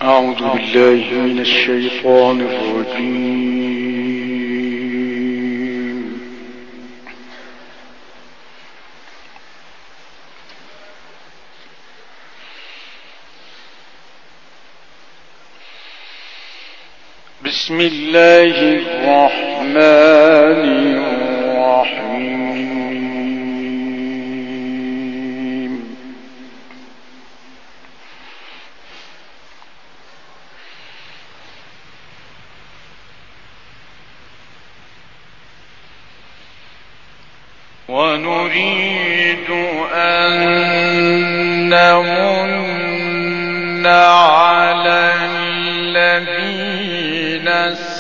أعوذ بالله من الشيطان الرجيم. بسم الله الرحمن الرحيم. ونريد أن نمن على الذين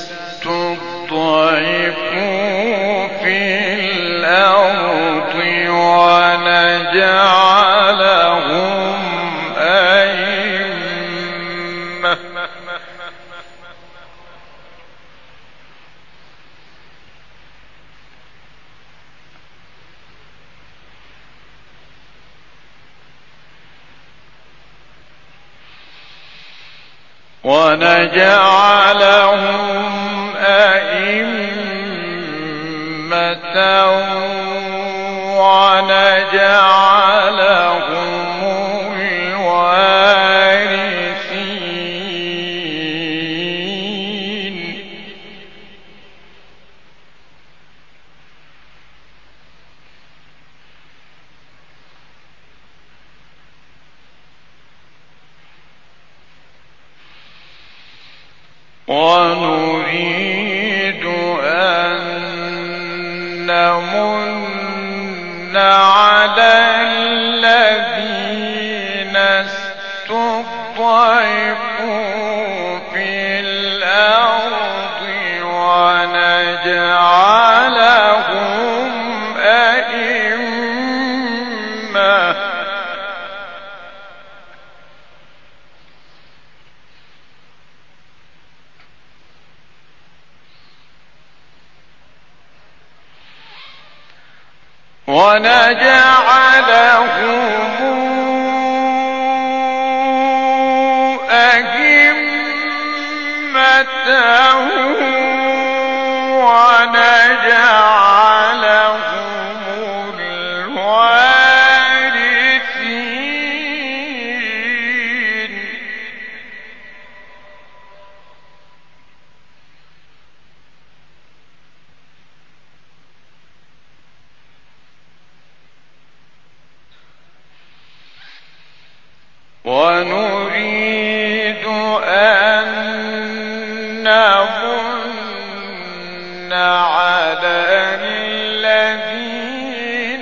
استضعفوا في الأرض ونجعلهم أئمة ونجعلهم الوارثين. ونريد أن نمن على الذين استضعفوا في الأرض ونجعلهم أئمة ونجعلهم الوارثين. ونريد أن نمن على الذين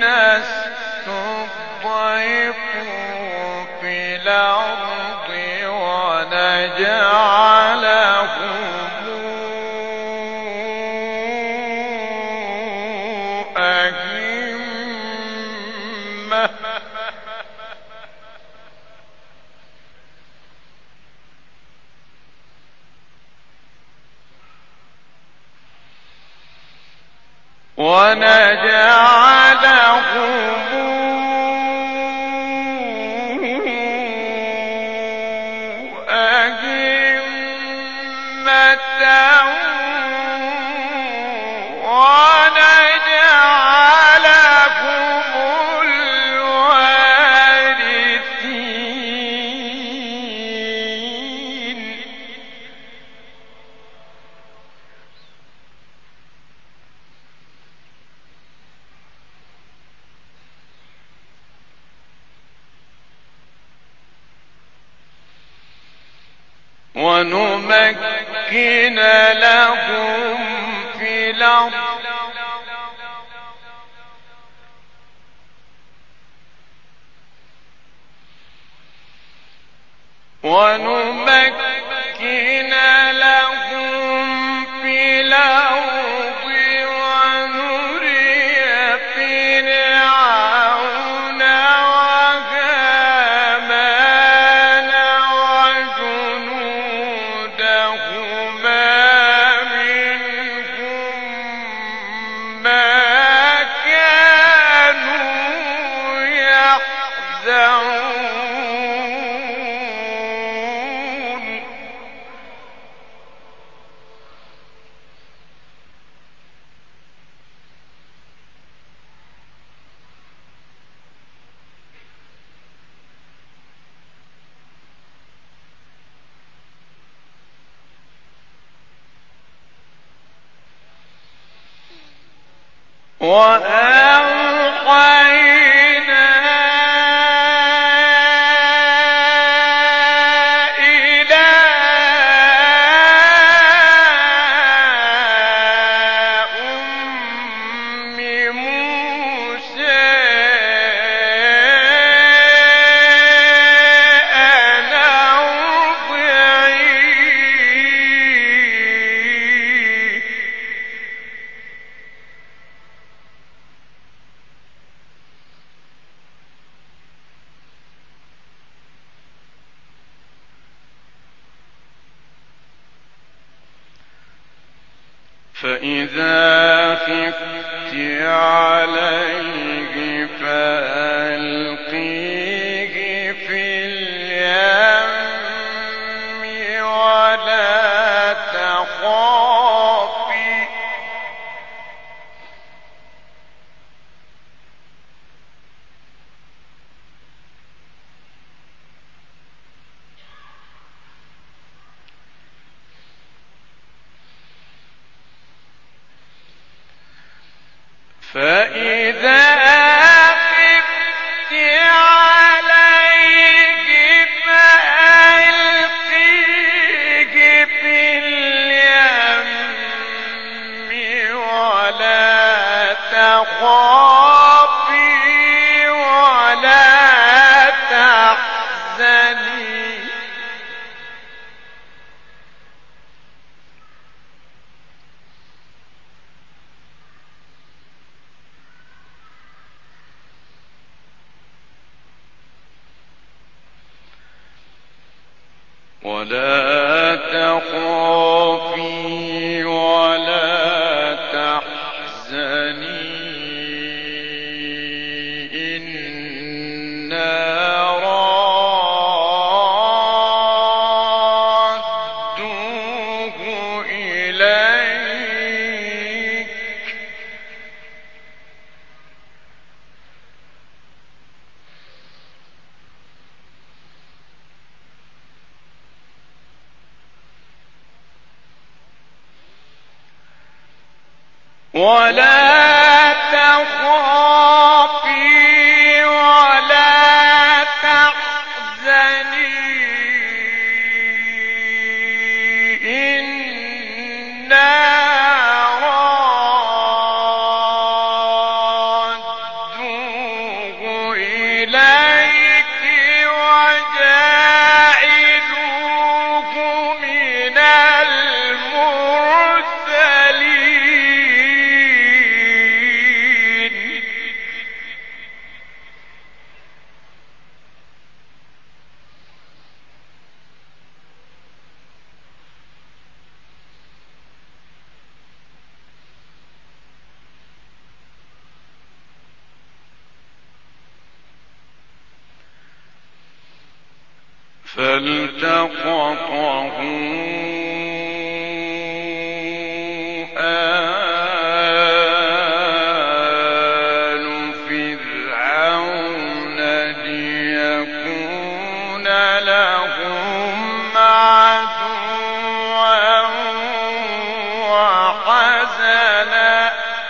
استضعفوا في الأرض ونجعلهم أئمة الوارثين. ونمكن لهم في الأرض ونري فرعون وهامان وجنودهما منهم ما كانوا يحذرون. وأوحينا إلى أم موسى أن أرضعيه. فإذا خفت عليه فألقيه في اليم ولا تخافي. فإذا خفت عليه فألقيه في اليم ولا تخافي ولا تحزني. ولا تخافي ولا تحزني إنا رادوه إليك. ولا تخافي ولا تحزني إنا رادوه إليك وجاعلوه من المرسلين. فالتقطه آل فرعون ليكون لهم عدوا وحزنا.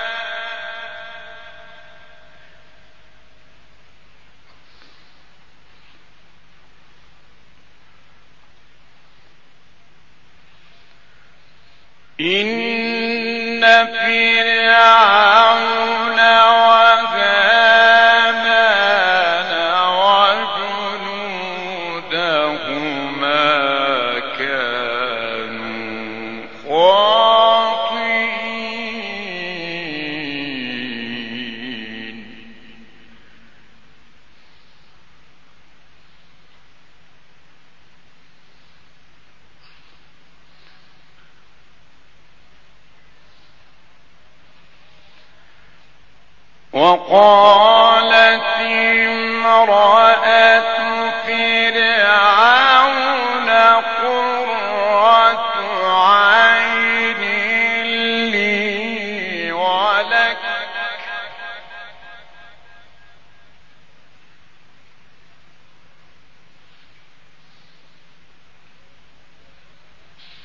إن فرعون وهامان وجنودهما كانوا خاطئين. وقالت امرأة فرعون قرة عين لي ولك.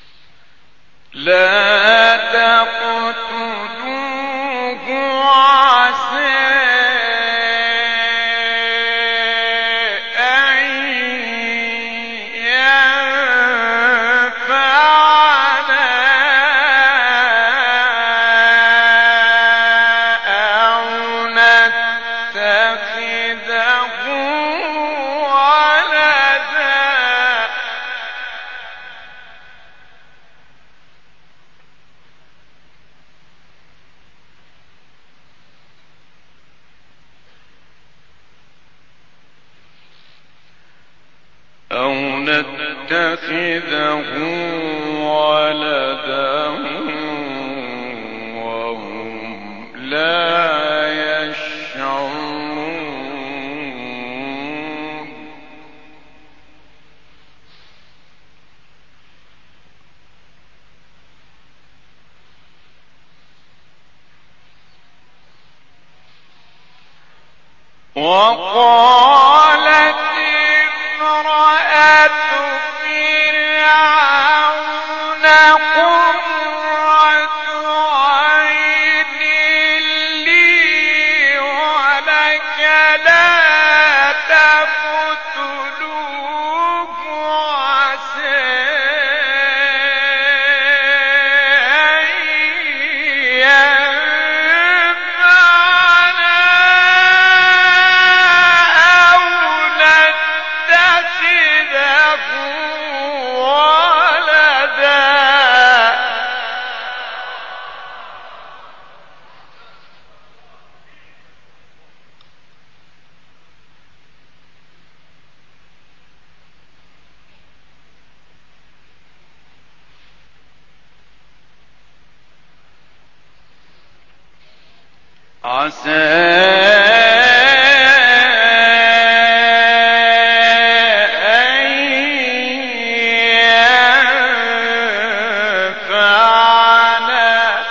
لا تقتلوه أو نتخذه ولدا وهم لا يشعرون. وقالت امرأة فرعون قرة عين لي ولك لا تقتلوه عسى أن ينفعنا أو نتخذه ولدا. عسى أن ينفعنا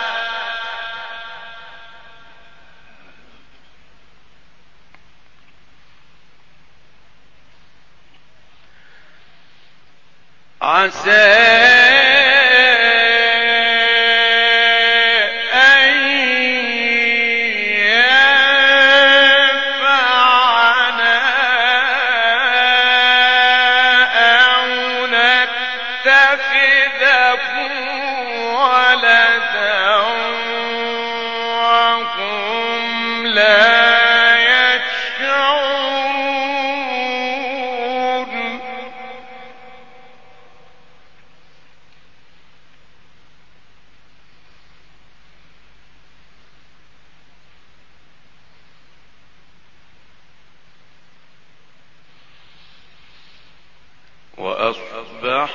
أو نتخذه ولدا وهم لا يشعرون. وأصبح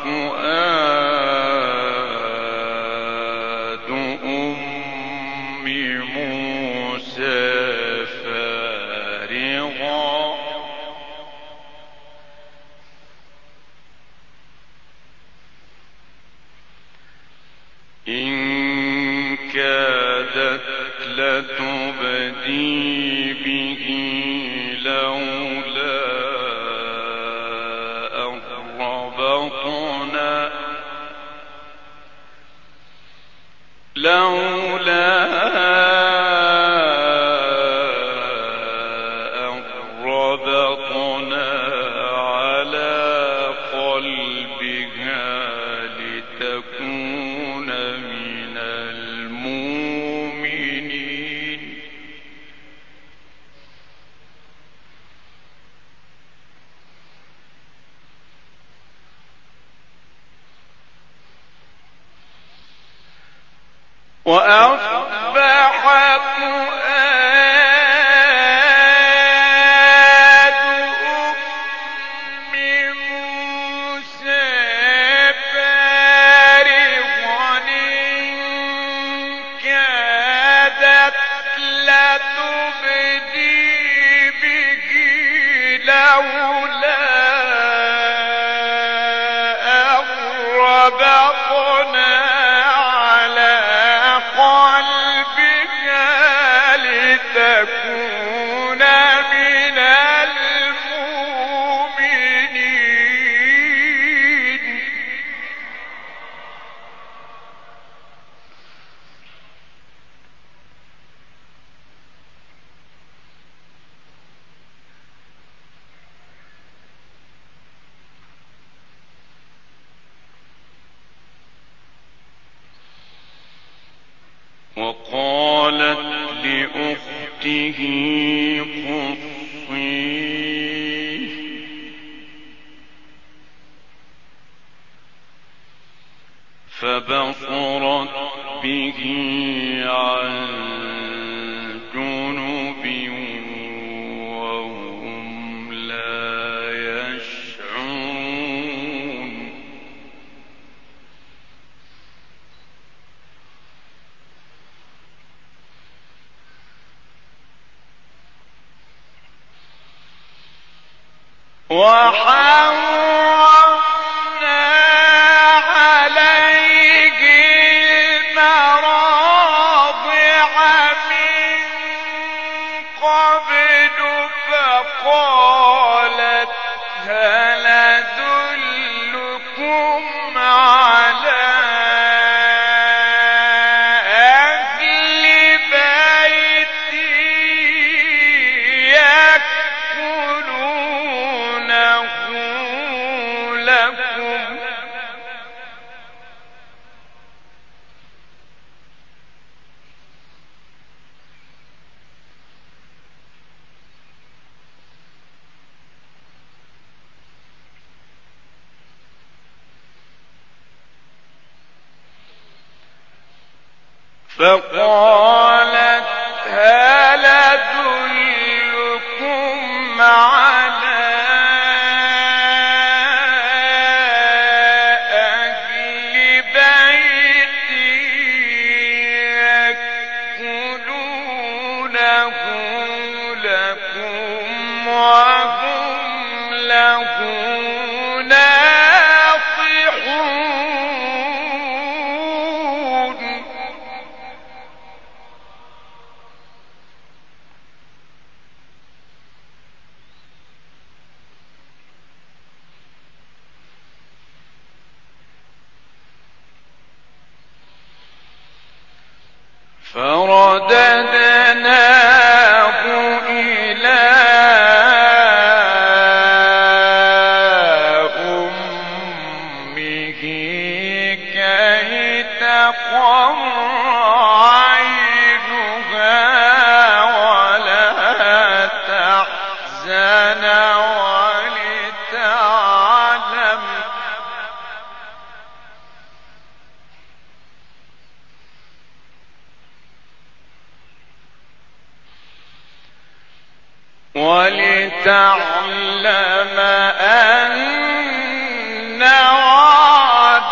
فؤاد أم موسى فارغا إن كادت لتبدي به لولا أن ربطنا على قلبها لتكون من المؤمنين. وأصبح فؤاد أم موسى فارغا إن كادت لتبدي به لولا أن ربطنا قلبها لتكون من المؤمنين. وقالت لأخته قصيه فبصرت به عن جنب وهم لا يشعرون. وحرمنا عليه المراضع من قبل فقالت هل أدلكم على أهل بيت يكفلونه لكم فقالت هل أدلكم على أهل بيت يكفلونه لكم وهم له ناصحون فرددناه إلى أمه كي تقر عينها ولا تحزن ولتعلم أن وعد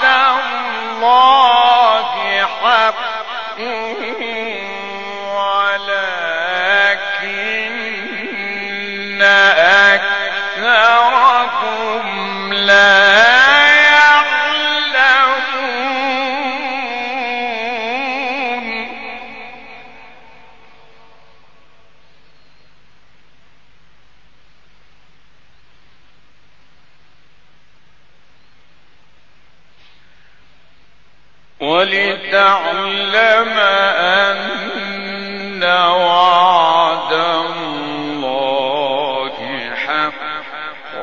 الله حق ولكن أكثركم لا يعلمون ولتعلم أن وعد الله حق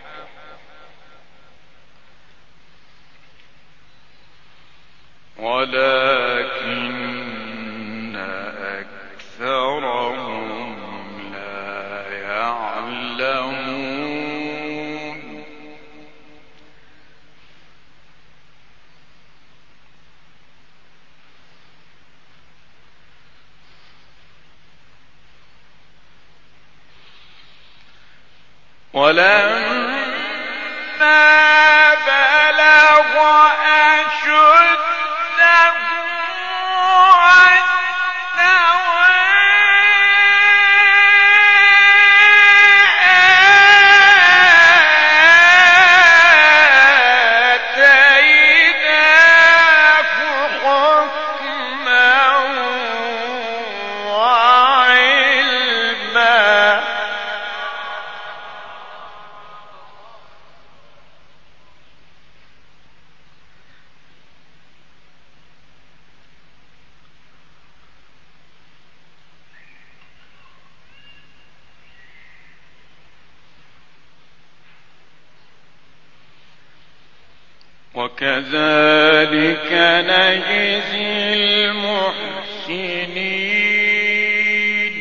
ولكن أكثرهم لا يعلمون ولما بلغ أشده آتيناه حكما وعلما وكذلك نجزي المحسنين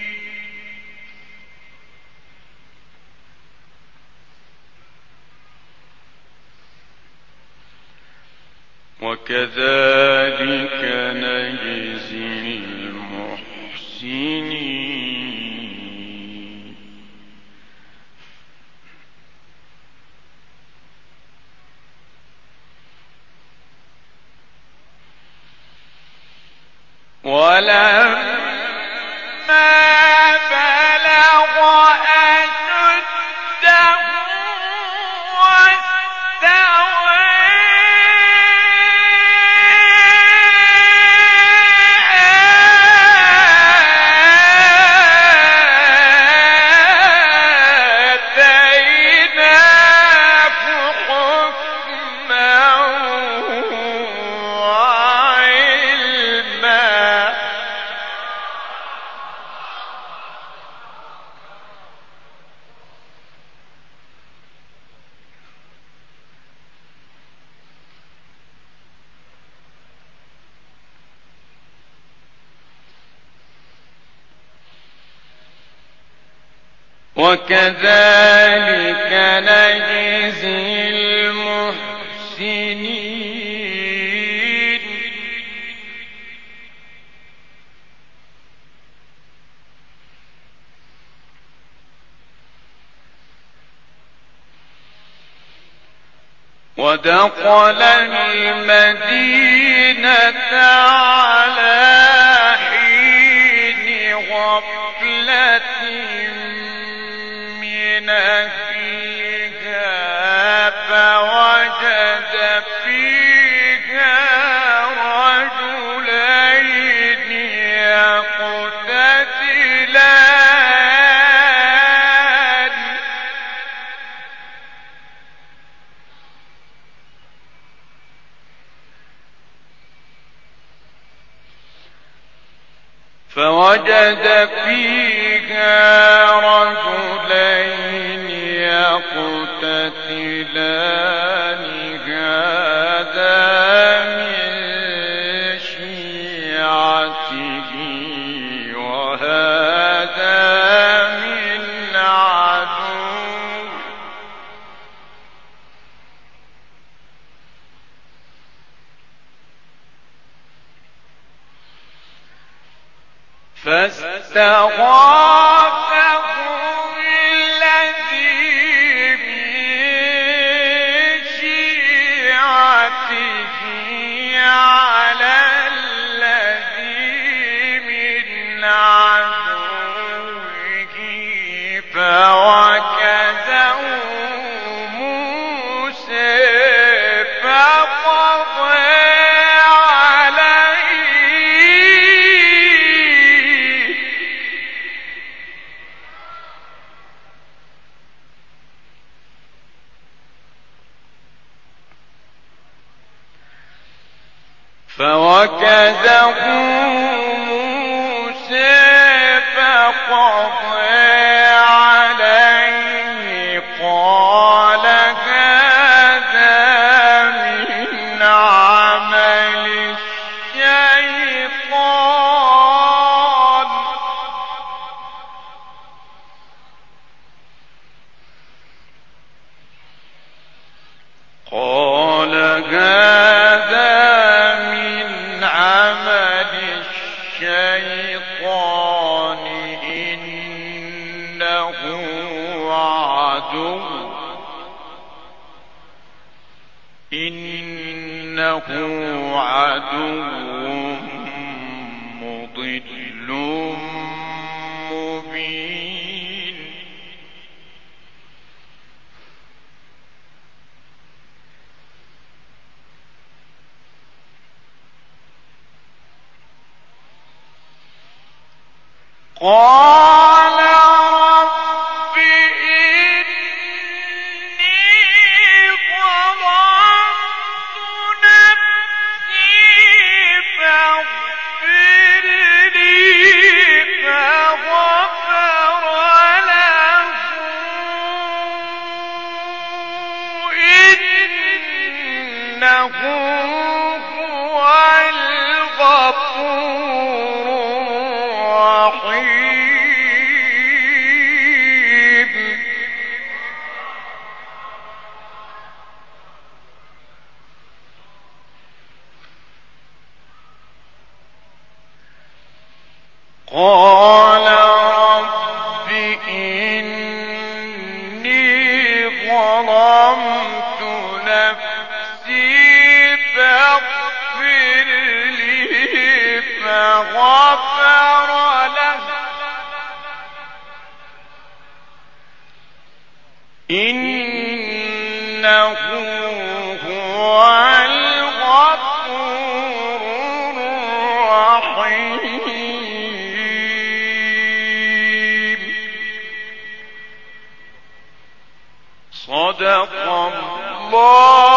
وكذلك نجزي المحسنين ولما بلغ أشده وكذلك نجزي المحسنين ودخل المدينة على حين غفلة من أهلها فوجد فيها رجلين يقتتلان هذا من شيعته وهذا من عدوه فاستغاثه الذي من شيعته على الذي من عدوه فوكزه موسى فقضى عليه قال هذا من عمل الشيطان قال هذا من عمل الشيطان إنه عدو مضل مبين قال رب إني ظلمت نفسي فاغفر لي فغفر له إنه هو الغفور الرحيم قال رب إني ظلمت نفسي فاغفر لي فغفر له إنه هو الغفور الرحيم صدق الله